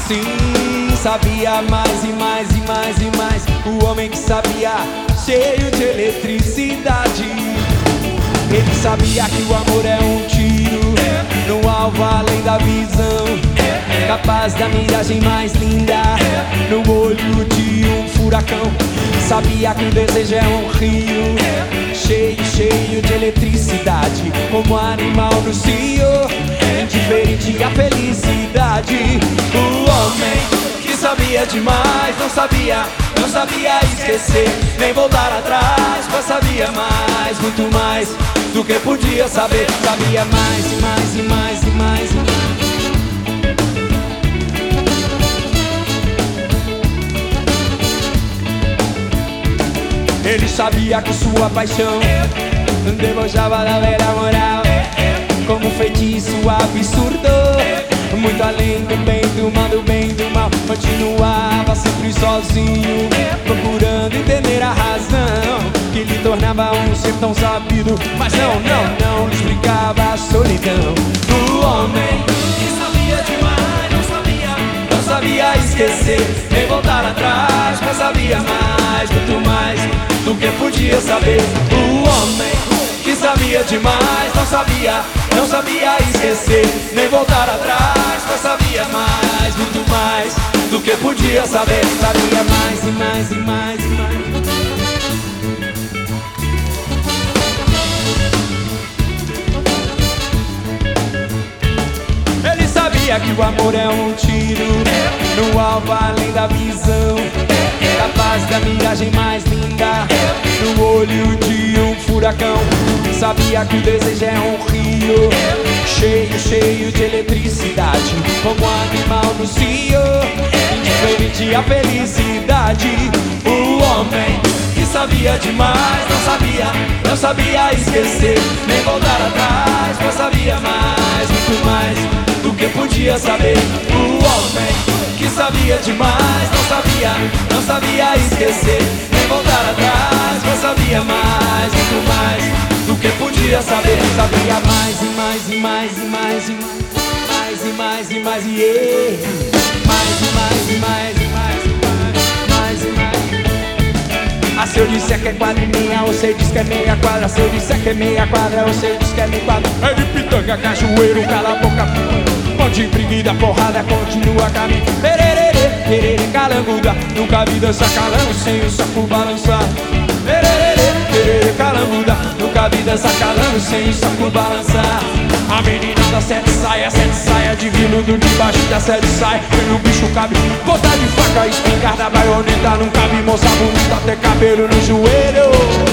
Sim, sabia mais e mais e mais e mais. O homem que sabia, cheio de eletricidade. Ele sabia que o amor é um tiro no alvo além da visão, capaz da miragem mais linda no olho de um furacão. Sabia que o desejo é um rio cheio, cheio de eletricidade, como animal no cio, indiferente à felicidade. O homem que sabia demais não sabia esquecer, nem voltar atrás, mas sabia mais, muito mais do que podia saber. Sabia mais e mais e mais e mais e mais. Ele sabia que sua paixão debochava da velha moral, como um feitiço absurdo, muito além do bem, do mal, do bem, do mal. Continuava sempre sozinho, procurando entender a razão que lhe tornava um ser tão sabido, mas não lhe explicava a solidão. O homem que sabia demais não sabia esquecer, nem voltar atrás, mas sabia mais, muito mais do que podia saber. O homem que sabia demais não sabia esquecer, nem voltar atrás, mas sabia mais, muito mais do que podia saber. Sabia mais e mais e mais e mais. Ele sabia que o amor é um tiro no alvo além da visão, capaz da miragem mais linda no olho de um furacão. Sabia que o desejo é um rio cheio, cheio de eletricidade, como animal no cio, indiferente à felicidade. O homem que sabia demais não sabia esquecer, nem voltar atrás, mas sabia mais, muito mais do que podia saber. O homem que sabia demais não sabia esquecer, nem voltar atrás, mas sabia mais, muito mais do que podia saber. Sabia mais e mais e mais e mais e mais e mais e mais e mais e mais e mais e mais e mais e mais. Ah, se eu disser que é quadra e meia, você diz que é meia quadra. Se eu disser que é meia quadra, você diz que é meia quadra. É de pitanga, cachoeiro, cala a boca, ponte briguida, porrada, continua caminho. Pererê, pererê, calanguda, nunca vi dançar calango sem o saco balançar. Pererê, pererê, calanguda, nunca vi dançar calango sem o saco balançar. A menina da sete saia divino do debaixo da sete saia. Quando o bicho cabe, ponta de faca, espingarda, baioneta, não cabe. Moça bonita, até cabelo no joelho.